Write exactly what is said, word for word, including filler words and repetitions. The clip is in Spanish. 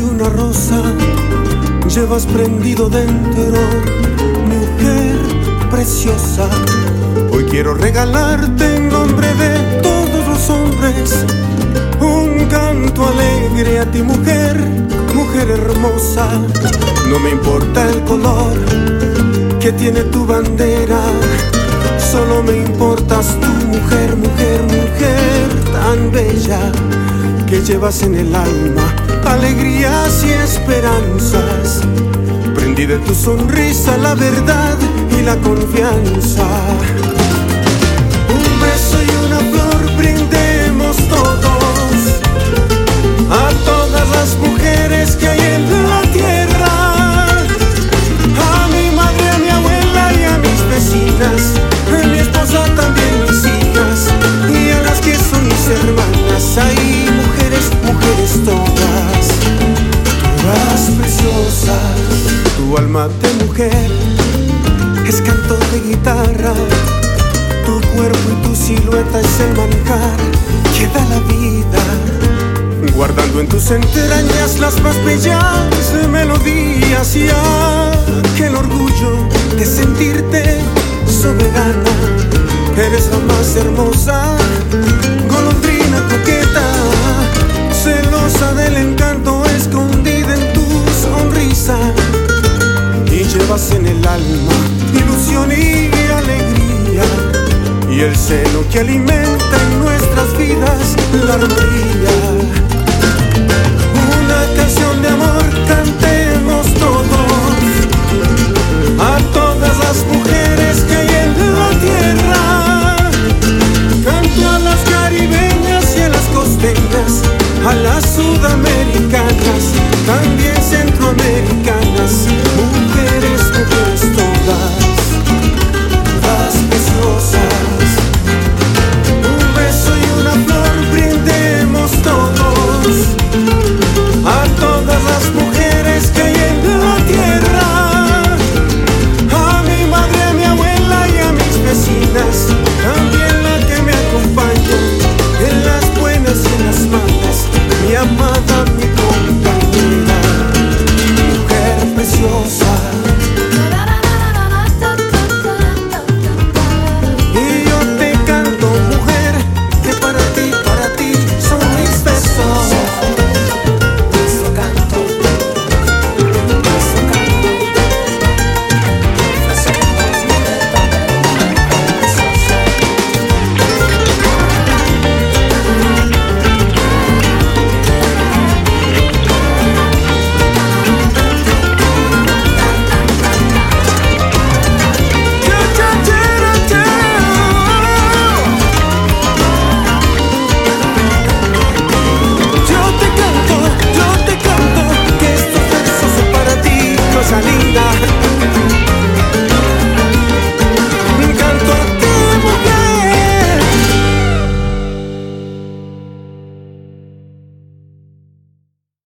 una rosa llevas prendido dentro, mujer preciosa. Hoy quiero regalarte en nombre de todos los hombres un canto alegre a ti, mujer, mujer hermosa. No me importa el color que tiene tu bandera, solo me importas tú, mujer, mujer, mujer tan bella, que llevas en el alma alegrías y esperanzas. Prendí de tu sonrisa la verdad y la confianza. Un beso y una flor brindemos todos a todas las mujeres que hay en la tierra, a mi madre, a mi abuela y a mis vecinas, a mi esposa, también mis hijas y a las que son mis hermanas. Hay mujeres, mujeres todas, todas preciosas. Tu alma de mujer es canto de guitarra, tu cuerpo y tu silueta es el manjar que da la vida, guardando en tus entrañas las más bellas melodías y aquel orgullo de sentirte soberana. Eres la más hermosa, golondrina coqueta, celosa del encanto escondida en tu sonrisa, y llevas en el alma ilusión y alegría, y el seno que alimenta en nuestras vidas la armonía.